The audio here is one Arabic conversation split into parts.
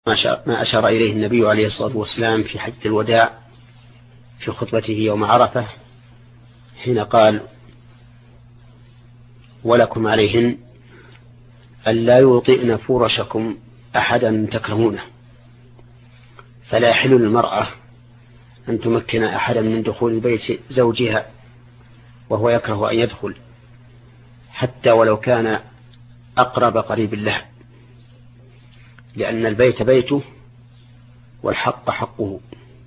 ما أشار إليه النبي عليه الصلاة والسلام في حجة الوداع في خطبته يوم عرفة حين قال: ولكم عليهن ألا يوطئن فرشكم أحدا تكرهونه، فلا يحل للمرأة أن تمكن أحدا من دخول بيت زوجها وهو يكره أن يدخل، حتى ولو كان أقرب قريب له، لأن البيت بيته والحق حقه.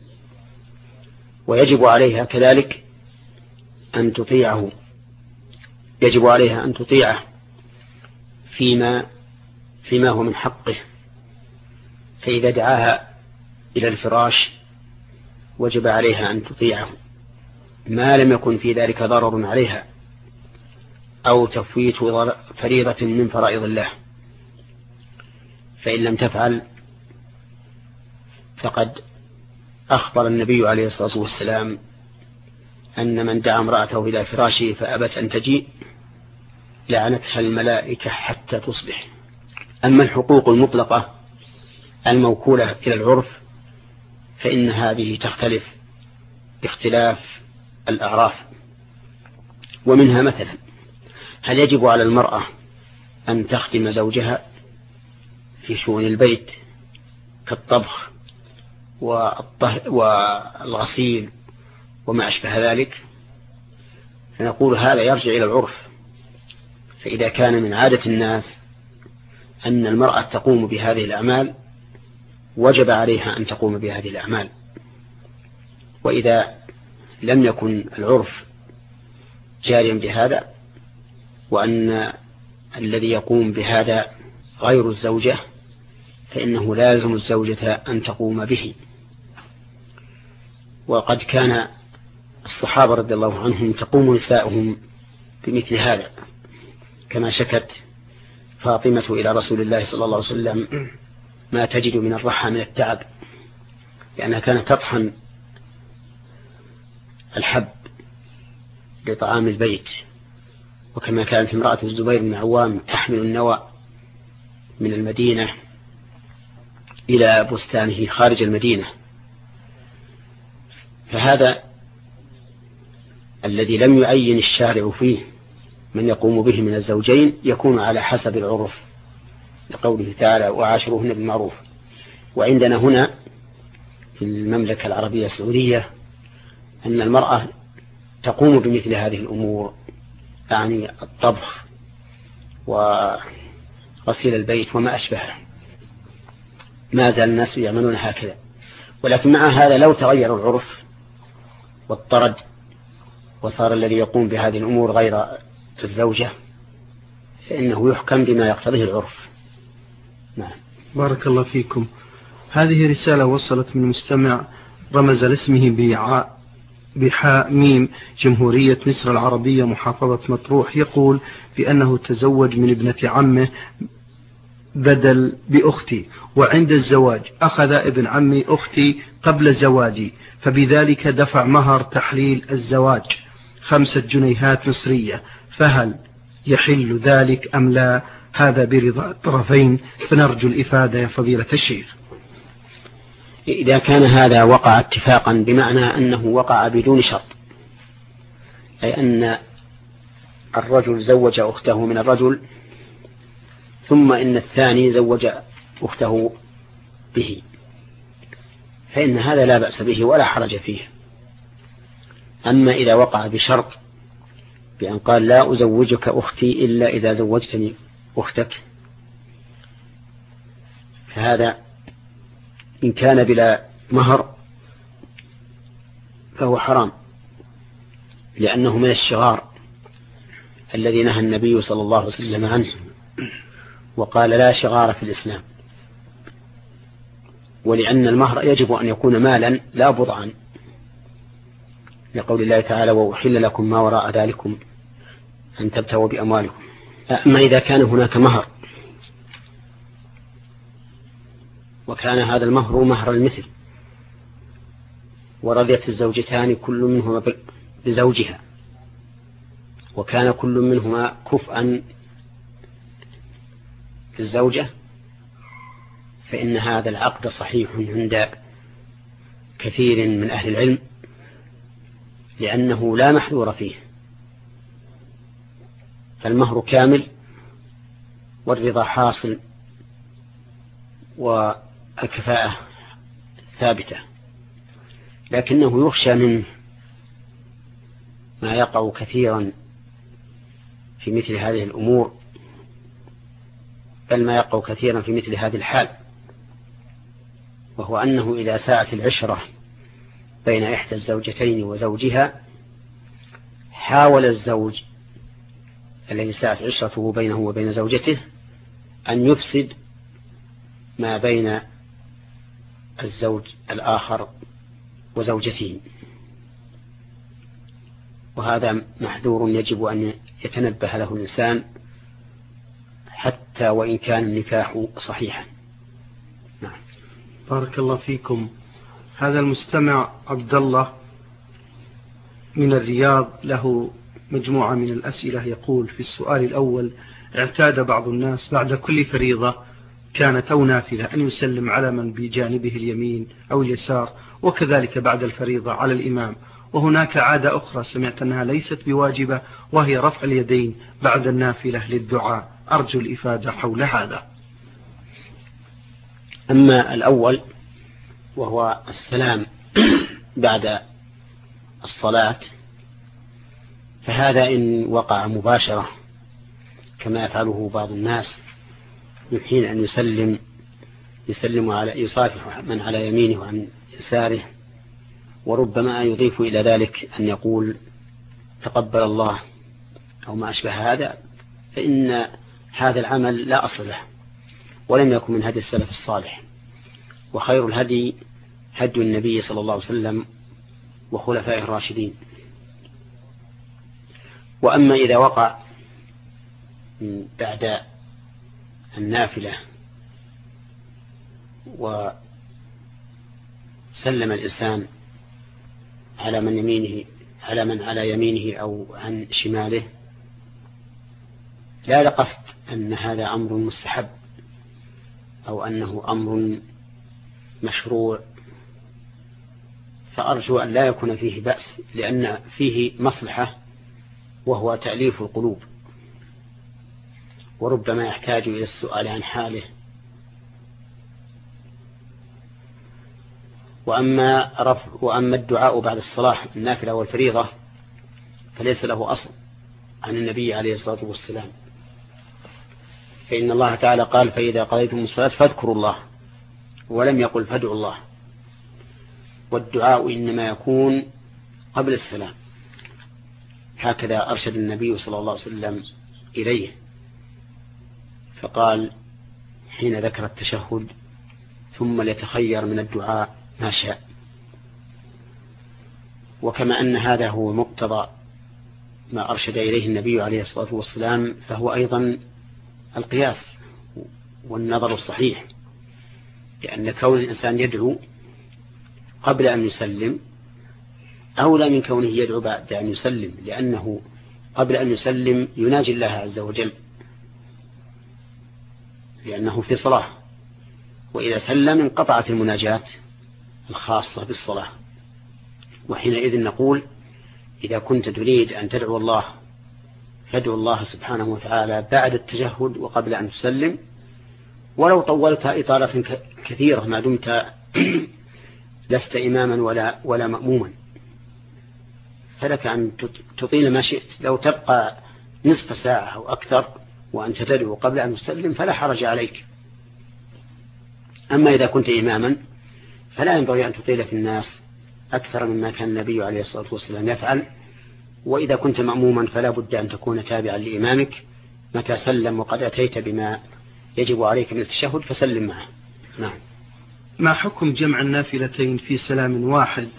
ويجب عليها كذلك أن تطيعه، يجب عليها أن تطيعه فيما هو من حقه، فإذا دعاها إلى الفراش وجب عليها أن تطيعه ما لم يكن في ذلك ضرر عليها أو تفويت فريضة من فرائض الله. فإن لم تفعل فقد أخبر النبي عليه الصلاة والسلام أن من دعا امرأته إلى فراشه فأبت أن تجيء لعنتها الملائكة حتى تصبح. أما الحقوق المطلقة الموكولة إلى العرف فإن هذه تختلف باختلاف الأعراف، ومنها مثلا: هل يجب على المرأة أن تخدم زوجها في شؤون البيت كالطبخ والغسيل وما أشبه ذلك؟ فنقول هذا يرجع إلى العرف. فإذا كان من عادة الناس أن المرأة تقوم بهذه الأعمال وجب عليها أن تقوم بهذه الأعمال، وإذا لم يكن العرف جاريا بهذا وأن الذي يقوم بهذا غير الزوجة فإنه لازم الزوجة أن تقوم به. وقد كان الصحابة رضي الله عنهم تقوم نساؤهم بمثل هذا، كما شكت فاطمة إلى رسول الله صلى الله عليه وسلم ما تجد من الرحى من التعب، لأنها كانت تطحن الحب لطعام البيت، وكما كانت امرأة الزبير بن عوام تحمل النوى من المدينة إلى بستانه خارج المدينة. فهذا الذي لم يعين الشارع فيه من يقوم به من الزوجين يكون على حسب العرف، لقوله تعالى: وعاشروهن بالمعروف. وعندنا هنا في المملكة العربية السعودية أن المرأة تقوم بمثل هذه الأمور، يعني الطبخ وغسيل البيت وما أشبهه، ما زال الناس يعملون هكذا. ولكن مع هذا لو تغير العرف واضطرد وصار الذي يقوم بهذه الأمور غير الزوجة فإنه يحكم بما يقتضيه العرف. نعم. بارك الله فيكم. هذه رسالة وصلت من مستمع رمز لاسمه بحاء ميم جمهورية مصر العربية محافظة مطروح، يقول بأنه تزوج من ابنة عمه بدل بأختي، وعند الزواج أخذ ابن عمي أختي قبل زواجي، فبذلك دفع مهر تحليل الزواج 5 جنيهات مصرية، فهل يحل ذلك أم لا؟ هذا برضا الطرفين، فنرجو الإفادة يا فضيلة الشيخ. إذا كان هذا وقع اتفاقا بمعنى أنه وقع بدون شرط، أي أن الرجل زوج أخته من الرجل ثم إن الثاني زوج أخته به، فإن هذا لا بأس به ولا حرج فيه. أما إذا وقع بشرط بأن قال: لا أزوجك أختي إلا إذا زوجتني أختك، فهذا إن كان بلا مهر فهو حرام، لأنه من الشغار الذي نهى النبي صلى الله عليه وسلم عنه وقال: لا شغار في الإسلام. ولأن المهر يجب أن يكون مالا لا بضعا، لقول الله تعالى: وأحل لكم ما وراء ذلكم أن تبتغوا بأموالكم. أما إذا كان هناك مهر وكان هذا المهر مهر المثل ورضيت الزوجتان كل منهما بزوجها وكان كل منهما كفءا للزوجة، فإن هذا العقد صحيح عند كثير من أهل العلم، لأنه لا محذور فيه، فالمهر كامل والرضا حاصل والكفاءة ثابتة، لكنه يخشى منه ما يقع كثيرا في مثل هذه الأمور، بل ما يقع كثيرا في مثل هذه الحال، وهو أنه إذا ساءت العشرة بين إحدى الزوجتين وزوجها، حاول الزوج الذي ساءت عشرته بينه وبين زوجته أن يفسد ما بين الزوج الآخر وزوجته، وهذا محذور يجب أن يتنبه له الإنسان حتى وإن كان النكاح صحيحا. نعم. بارك الله فيكم. هذا المستمع عبد الله من الرياض له مجموعة من الأسئلة، يقول في السؤال الأول: اعتاد بعض الناس بعد كل فريضة كانت أو نافلة أن يسلم على من بجانبه اليمين أو اليسار، وكذلك بعد الفريضة على الإمام، وهناك عادة أخرى سمعت أنها ليست بواجبة، وهي رفع اليدين بعد النافلة للدعاء. أرجو الإفادة حول هذا. أما الأول وهو السلام بعد الصلاة، فهذا إن وقع مباشرة كما يفعله بعض الناس، من حين أن يسلم على يصافح من على يمينه وعن يساره، وربما يضيف إلى ذلك أن يقول تقبل الله أو ما أشبه هذا، فإن هذا العمل لا أصل له ولم يكن من هدي السلف الصالح، وخير الهدي هدي النبي صلى الله عليه وسلم وخلفائه الراشدين. وأما إذا وقع بعد النافلة وسلم الإنسان على من على يمينه أو عن شماله، لا لقصد أن هذا أمر مستحب أو أنه أمر مشروع، فأرجو أن لا يكون فيه بأس، لأن فيه مصلحة وهو تأليف القلوب، وربما يحتاج إلى السؤال عن حاله. وأما الدعاء بعد الصلاة النافلة والفريضة فليس له أصل عن النبي عليه الصلاة والسلام، فإن الله تعالى قال: فإذا قضيتم الصلاة فاذكروا الله، ولم يقل فادعوا الله. والدعاء إنما يكون قبل السلام، هكذا أرشد النبي صلى الله عليه وسلم إليه، فقال حين ذكر التشهد: ثم ليتخير من الدعاء ما شاء. وكما أن هذا هو مقتضى ما أرشد إليه النبي عليه الصلاة والسلام، فهو أيضا القياس والنظر الصحيح، لأن كون الإنسان يدعو قبل أن يسلم أولى من كونه يدعو بعد أن يسلم، لأنه قبل أن يسلم يناجي الله عز وجل لأنه في صلاة، وإذا سلم انقطعت المناجاة الخاصة بالصلاة. وحينئذ نقول: إذا كنت تريد أن تدعو الله فادعو الله سبحانه وتعالى بعد التشهد وقبل أن تسلم، ولو طولت إطالة كثيرة ما دمت لست إماما ولا مأموما، فلك أن تطيل ما شئت. لو تبقى نصف ساعة أو أكثر وأنت تدعو قبل أن تسلم فلا حرج عليك. أما إذا كنت إماما فلا ينبغي أن تطيل في الناس أكثر مما كان النبي عليه الصلاة والسلام يفعل. وإذا كنت مأموما فلا بد أن تكون تابعا لإمامك، متى سلم وقد أتيت بما يجب عليك من التشهد فسلم معه. نعم. ما حكم جمع النافلتين في سلام واحد؟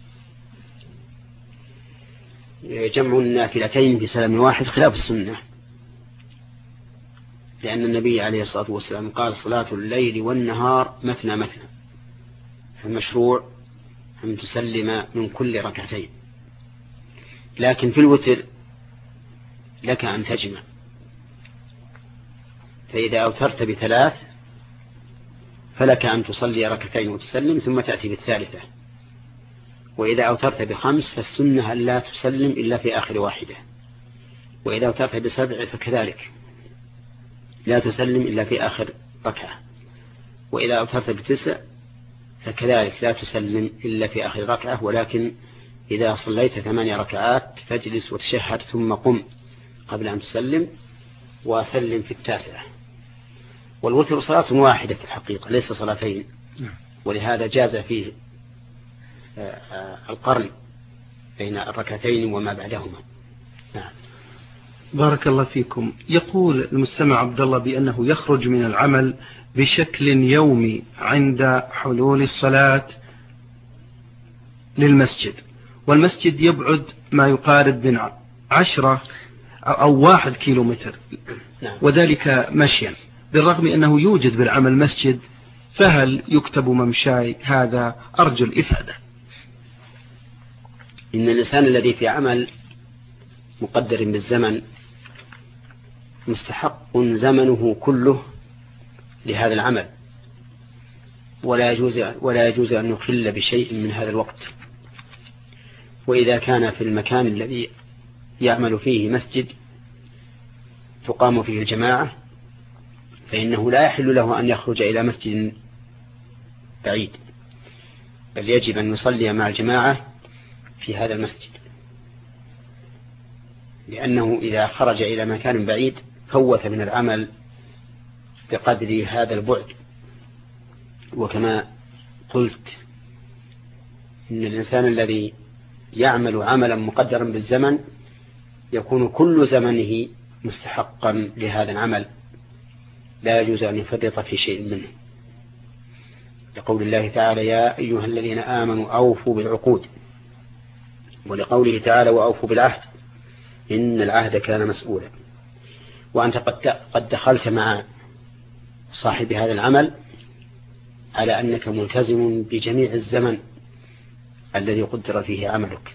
جمع النافلتين في سلام واحد خلاف السنة، لأن النبي عليه الصلاة والسلام قال: صلاة الليل والنهار مثنى مثنى، فالمشروع أن تسلم من كل ركعتين. لكن في الوتر لك أن تجمع، فإذا أوترت ب3 فلك أن تصلي ركعتين وتسلم ثم تأتي بالثالثة. وإذا أوترت ب5 فالسنة أن لا تسلم إلا في آخر واحدة. وإذا أوترت ب7 فكذلك لا تسلم إلا في آخر ركعة. وإذا أوترت ب9 فكذلك لا تسلم إلا في آخر ركعة، ولكن إذا صليت 8 ركعات فاجلس وتشهد ثم قم قبل أن تسلم وسلم في التاسعة. والوتر صلاة واحدة في الحقيقة ليس صلاتين، ولهذا جاز فيه القرن بين الركعتين وما بعدهما. نعم. بارك الله فيكم. يقول المستمع عبد الله بأنه يخرج من العمل بشكل يومي عند حلول الصلاة للمسجد، والمسجد يبعد ما يقارب من 10 أو 1 كيلومتر، وذلك مشيا، بالرغم أنه يوجد بالعمل مسجد، فهل يكتب ممشاي؟ هذا أرجو الإفادة. إن الإنسان الذي في عمل مقدر بالزمن مستحق زمنه كله لهذا العمل، ولا يجوز أن يخل بشيء من هذا الوقت. وإذا كان في المكان الذي يعمل فيه مسجد تقام فيه الجماعة فإنه لا يحل له أن يخرج إلى مسجد بعيد، بل يجب أن يصلي مع الجماعة في هذا المسجد، لأنه إذا خرج إلى مكان بعيد فوت من العمل بقدر هذا البعد. وكما قلت إن الإنسان الذي يعمل عملا مقدرا بالزمن يكون كل زمنه مستحقا لهذا العمل، لا يجوز أن يفرط في شيء منه، لقول الله تعالى يا أيها الذين آمنوا أوفوا بالعقود، ولقوله تعالى وأوفوا بالعهد إن العهد كان مسؤولا. وأنت قد دخلت مع صاحب هذا العمل على أنك ملتزم بجميع الزمن الذي قدر فيه عملك.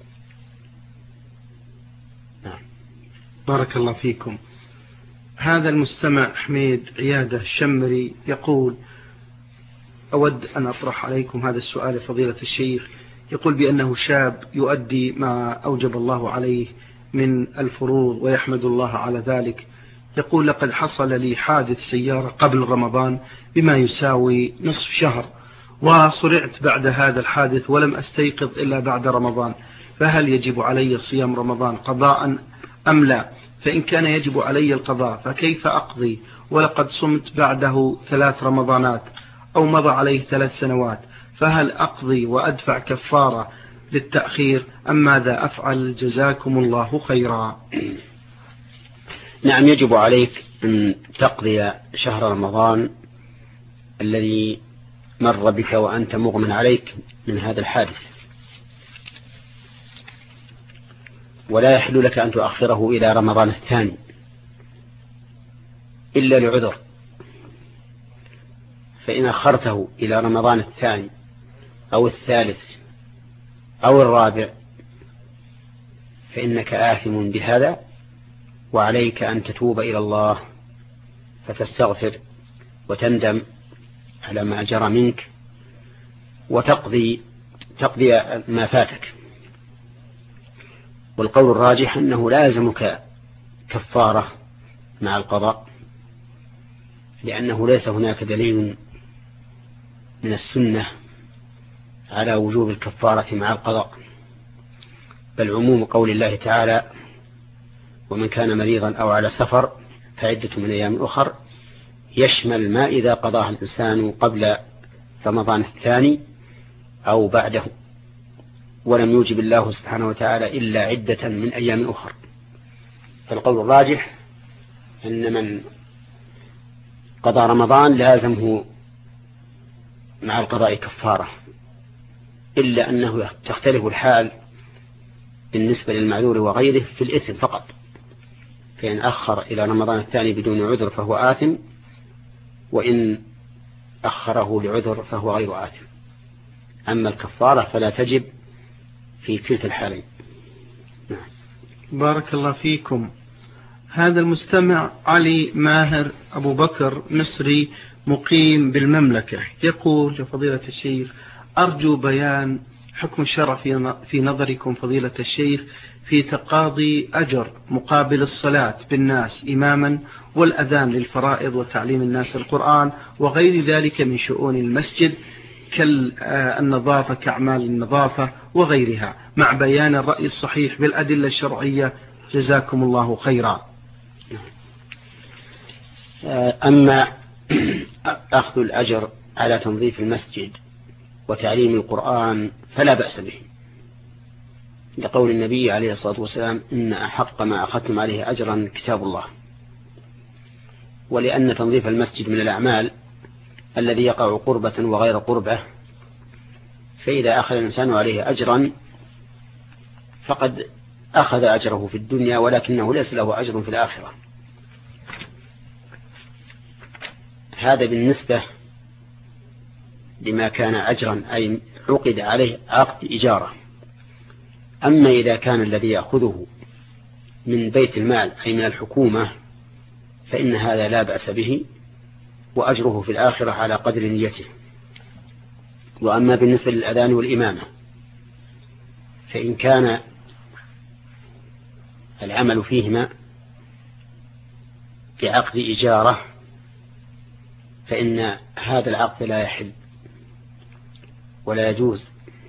نعم. بارك الله فيكم. هذا المستمع حميد عيادة الشمري يقول أود أن أطرح عليكم هذا السؤال فضيلة الشيخ. يقول بأنه شاب يؤدي ما أوجب الله عليه من الفروض ويحمد الله على ذلك. يقول لقد حصل لي حادث سيارة قبل رمضان بما يساوي نصف شهر، وصرعت بعد هذا الحادث ولم أستيقظ إلا بعد رمضان، فهل يجب علي صيام رمضان قضاء أم لا؟ فإن كان يجب علي القضاء فكيف أقضي ولقد صمت بعده 3 رمضانات أو مضى عليه 3 سنوات، فهل أقضي وأدفع كفارة للتأخير أم ماذا أفعل؟ جزاكم الله خيرا. نعم، يجب عليك أن تقضي شهر رمضان الذي مر بك وأنت مغمى عليك من هذا الحادث، ولا يحل لك أن تؤخره إلى رمضان الثاني إلا لعذر. فإن أخرته إلى رمضان الثاني أو الثالث أو الرابع فإنك آثم بهذا، وعليك أن تتوب إلى الله فتستغفر وتندم على ما جرى منك وتقضي ما فاتك. والقول الراجح أنه لا يلزمك كفارة مع القضاء، لأنه ليس هناك دليل من السنة على وجوب الكفارة مع القضاء، بل عموم قول الله تعالى ومن كان مريضا أو على سفر فعدة من أيام أخر يشمل ما إذا قضاه الإنسان قبل رمضان الثاني أو بعده، ولم يوجب الله سبحانه وتعالى إلا عدة من أيام أخر. فالقول الراجح أن من قضى رمضان لازمه مع القضاء كفارة، إلا أنه تختلف الحال بالنسبة للمعذور وغيره في الإثم فقط، فإن أخر إلى رمضان الثاني بدون عذر فهو آثم، وإن أخره لعذر فهو غير آثم. أما الكفارة فلا تجب في كلتا الحالين. نعم. بارك الله فيكم. هذا المستمع علي ماهر أبو بكر مصري مقيم بالمملكة، يقول لفضيلة الشيخ: أرجو بيان حكم الشرع في نظركم فضيلة الشيخ في تقاضي أجر مقابل الصلاة بالناس إماما والأذان للفرائض وتعليم الناس القرآن وغير ذلك من شؤون المسجد كالنظافة كأعمال النظافة وغيرها، مع بيان الرأي الصحيح بالأدلة الشرعية، جزاكم الله خيرا. أما أخذ الأجر على تنظيف المسجد وتعليم القرآن فلا بأس به، لقول النبي عليه الصلاة والسلام: إن أحق ما أخذتم عليه أجرا كتاب الله. ولأن تنظيف المسجد من الأعمال الذي يقع قربة وغير قربة، فإذا أخذ الإنسان عليه أجرا فقد أخذ أجره في الدنيا، ولكنه ليس له أجر في الآخرة. هذا بالنسبة لما كان أجرا، أي عقد عليه عقد إجارة. أما إذا كان الذي يأخذه من بيت المال أي من الحكومة فإن هذا لا بأس به، وأجره في الآخرة على قدر نيته. وأما بالنسبة للأذان والإمامة فإن كان العمل فيهما بعقد إجارة فإن هذا العقد لا يحل ولا يجوز،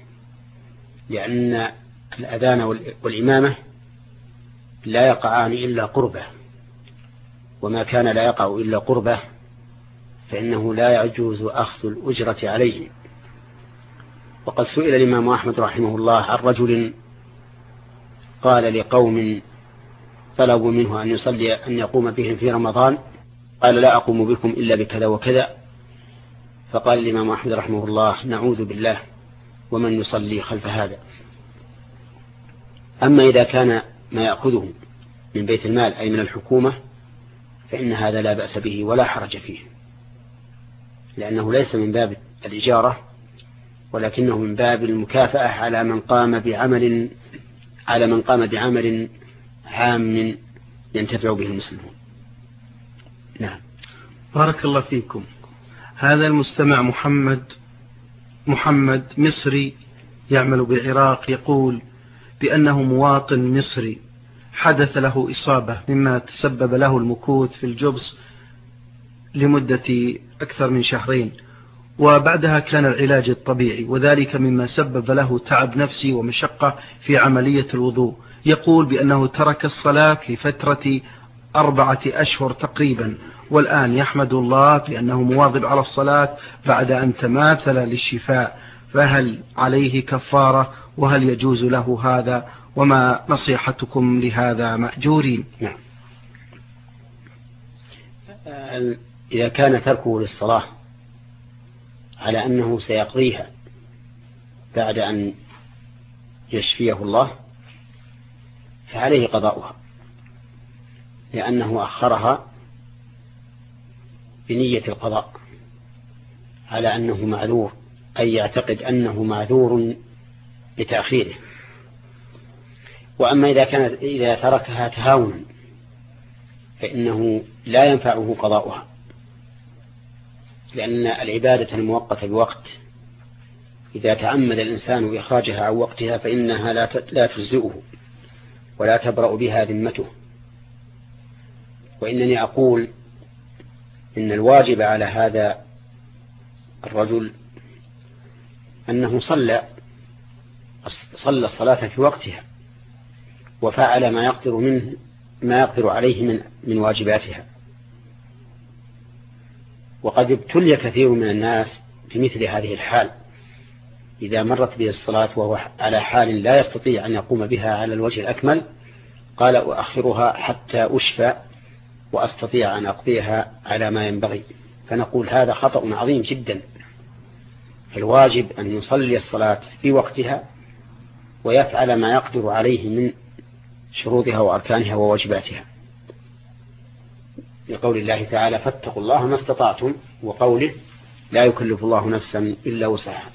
لأن الأذان والإمامة لا يقعان إلا قربة، وما كان لا يقع إلا قربة فإنه لا يجوز أخذ الأجرة عليه. وقد سئل الإمام أحمد رحمه الله عن رجل قال لقوم طلبوا منه أن يقوم بهم في رمضان، قال: لا أقوم بكم إلا بكذا وكذا. فقال الإمام أحمد رحمه الله: نعوذ بالله، ومن يصلي خلف هذا. أما إذا كان ما يأخذه من بيت المال أي من الحكومة فإن هذا لا بأس به ولا حرج فيه، لأنه ليس من باب الإجارة ولكنه من باب المكافأة على من قام بعمل عام ينتفع به المسلمون. نعم. بارك الله فيكم. هذا المستمع محمد مصري يعمل بالعراق يقول بأنه مواطن مصري حدث له إصابة مما تسبب له المكوث في الجبس لمدة أكثر من 2 شهر، وبعدها كان العلاج الطبيعي، وذلك مما سبب له تعب نفسي ومشقة في عملية الوضوء. يقول بأنه ترك الصلاة لفترة 4 أشهر تقريبا، والآن يحمد الله بأنه مواظب على الصلاة بعد أن تماثل للشفاء، فهل عليه كفارة وهل يجوز له هذا؟ وما نصيحتكم لهذا مأجورين؟ نعم. إذا كان تركه للصلاة على أنه سيقضيها بعد أن يشفيه الله فعليه قضاؤها، لأنه أخرها بنية القضاء على أنه معذور، أي يعتقد أنه معذور بتأخيره. وأما إذا تركها تهاونا فإنه لا ينفعه قضاؤها، لأن العبادة المؤقتة بوقت إذا تعمد الإنسان بإخراجها عن وقتها فإنها لا تجزئه ولا تبرأ بها ذمته. وإنني أقول إن الواجب على هذا الرجل أنه صلى الصلاة في وقتها وفعل ما يقدر عليه من واجباتها. وقد ابتلي كثير من الناس بمثل هذه الحال، إذا مرت به الصلاة وهو على حال لا يستطيع أن يقوم بها على الوجه الأكمل قال: أؤخرها حتى أشفى وأستطيع أن أقضيها على ما ينبغي. فنقول هذا خطأ عظيم جدا. فالواجب أن يصلي الصلاة في وقتها ويفعل ما يقدر عليه من شروطها وأركانها وواجباتها، لقول الله تعالى: فاتقوا الله ما استطعتم، وقوله: لا يكلف الله نفسا إلا وسعها.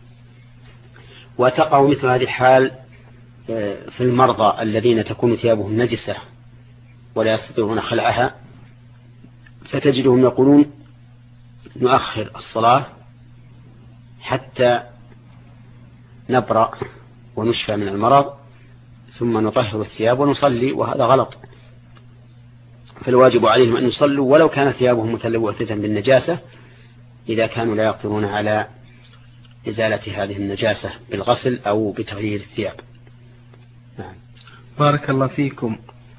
وتقع مثل هذه الحال في المرضى الذين تكون ثيابهم نجسة ولا يستطيعون خلعها، فتجدهم يقولون: نؤخر الصلاة حتى نبرأ ونشفى من المرض ثم نطهر الثياب ونصلي، وهذا غلط. فالواجب عليهم أن يصلوا ولو كانت ثيابهم متلوثة بالنجاسة إذا كانوا لا يقدرون على إزالة هذه النجاسة بالغسل أو بتغيير الثياب. نعم. بارك الله فيكم.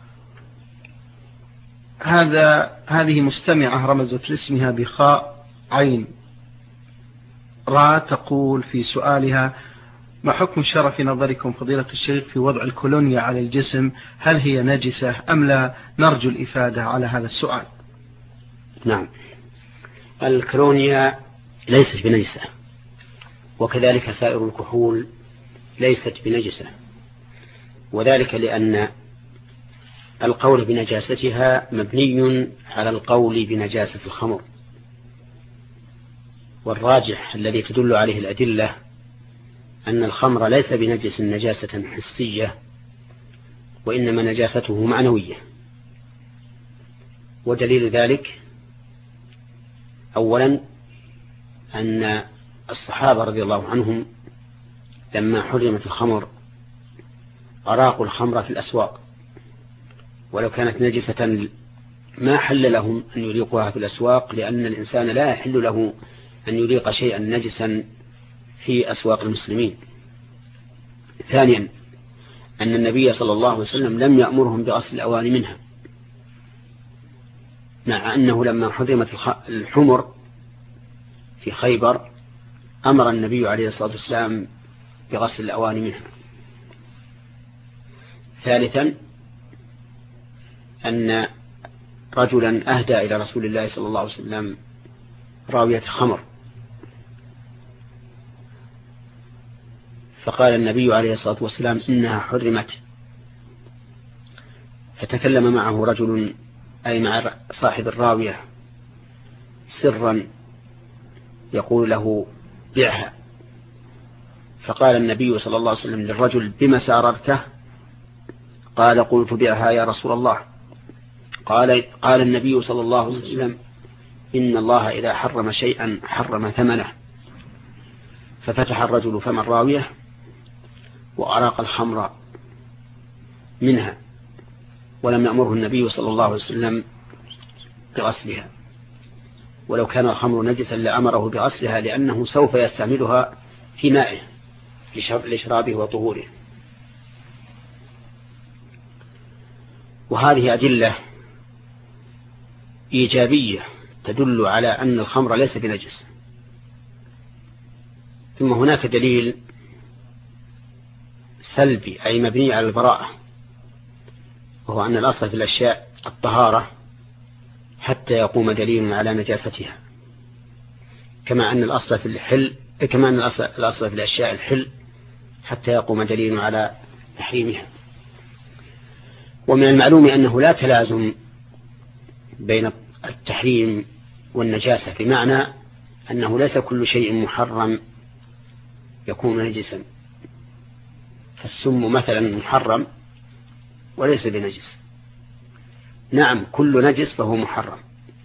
هذه مستمعة رمزت لاسمها بخاء عين را، تقول في سؤالها: ما حكم الشرع في نظركم فضيلة الشيخ في وضع الكولونيا على الجسم؟ هل هي نجسة أم لا؟ نرجو الإفادة على هذا السؤال. نعم، الكولونيا ليست بنجسة، وكذلك سائر الكحول ليست بنجسة، وذلك لأن القول بنجاستها مبني على القول بنجاسة الخمر، والراجح الذي تدل عليه الأدلة أن الخمر ليس بنجس نجاسة حسية، وإنما نجاسته معنوية. ودليل ذلك أولا أن الصحابة رضي الله عنهم لما حرمت الخمر أراقوا الخمر في الأسواق، ولو كانت نجسة ما حل لهم أن يريقوها في الأسواق، لأن الإنسان لا يحل له أن يريق شيئا نجسا في أسواق المسلمين. ثانيا أن النبي صلى الله عليه وسلم لم يأمرهم بغسل الأواني منها، مع أنه لما حرمت الحمر في خيبر أمر النبي عليه الصلاة والسلام بغسل الأواني منها. ثالثا أن رجلا أهدى إلى رسول الله صلى الله عليه وسلم راوية خمر، فقال النبي عليه الصلاة والسلام إنها حرمت، فتكلم معه رجل أي مع صاحب الراوية سرا يقول له بيعها، فقال النبي صلى الله عليه وسلم للرجل: بما ساررته؟ قال: قلت بيعها يا رسول الله. قال النبي صلى الله عليه وسلم: إن الله إذا حرم شيئا حرم ثمنه. ففتح الرجل فم الراوية وأراق الخمر منها، ولم يأمره النبي صلى الله عليه وسلم بغسلها، ولو كان الخمر نجسا لأمره بغسلها، لأنه سوف يستعملها في مائه لشرابه وطهوره. وهذه أدلة إيجابية تدل على أن الخمر ليس بنجس. ثم هناك دليل سلبي أي مبني على البراءة، وهو أن الأصل في الأشياء الطهارة حتى يقوم دليل على نجاستها، كما أن الأصل في الأشياء الحل حتى يقوم دليل على تحريمها. ومن المعلوم أنه لا تلازم بين التحريم والنجاسة، بمعنى أنه ليس كل شيء محرم يكون نجسا، فالسم مثلا محرم وليس بنجس. نعم، كل نجس فهو محرم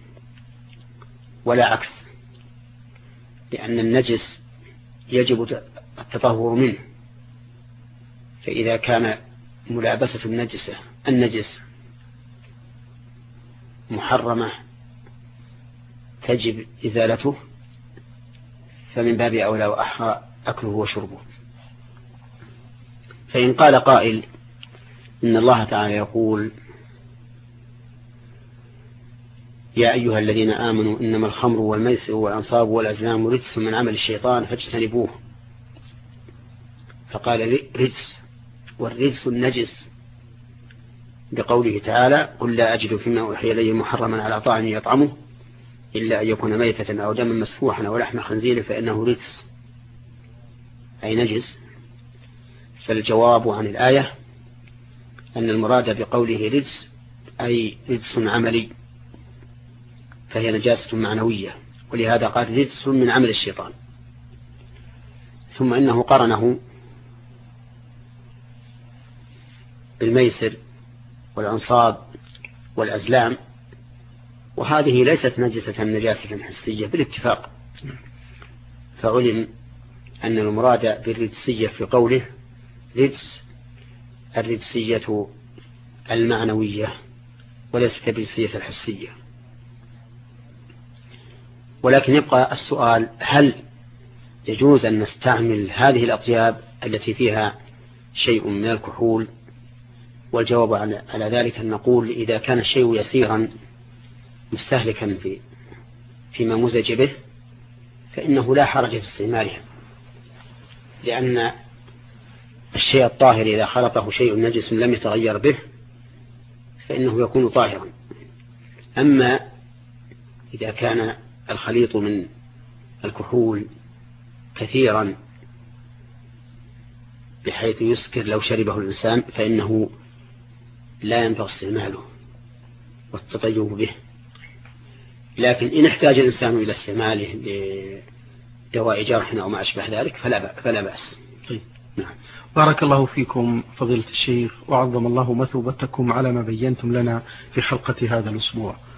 ولا عكس، لأن النجس يجب التطهر منه، فإذا كان ملابسة النجس محرمة تجب إزالته، فمن باب أولى وأحرى أكله وشربه. فإن قال قائل إن الله تعالى يقول: يا أيها الذين آمنوا إنما الخمر والميسر والأنصاب والأزلام رجس من عمل الشيطان فاجتنبوه، فقال رجس، والرجس النجس، بقوله تعالى: قل لا أجد فيما أوحي إلي محرما على طاعم يطعمه إلا أن يكون ميتة أو دما مسفوحا أو لحم خنزير فإنه رجس أي نجس. فالجواب عن الآية أن المراد بقوله رجس أي رجس عملي، فهي نجاسة معنوية، ولهذا قال رجس من عمل الشيطان. ثم إنه قرنه بالميسر والأنصاب والأزلام، وهذه ليست نجاسة حسية بالاتفاق. فعلم أن المراد بالرجسية في قوله رجس الرجسية المعنوية وليست الرجسية الحسية. ولكن يبقى السؤال: هل يجوز أن نستعمل هذه الأطياب التي فيها شيء من الكحول؟ والجواب على ذلك أن نقول: إذا كان الشيء يسيرا مستهلكا فيما مزج به فإنه لا حرج في استعمالها، لأن الشيء الطاهر إذا خلطه شيء نجس لم يتغير به فإنه يكون طاهرا. أما إذا كان الخليط من الكحول كثيرا بحيث يسكر لو شربه الإنسان فإنه لا ينبغي استعماله والتطيب به. لكن إن احتاج الإنسان إلى استعماله لدواء جرح أو ما أشبه ذلك فلا بأس. نعم. بارك الله فيكم فضيلة الشيخ، وعظم الله مثوبتكم على ما بينتم لنا في حلقة هذا الأسبوع.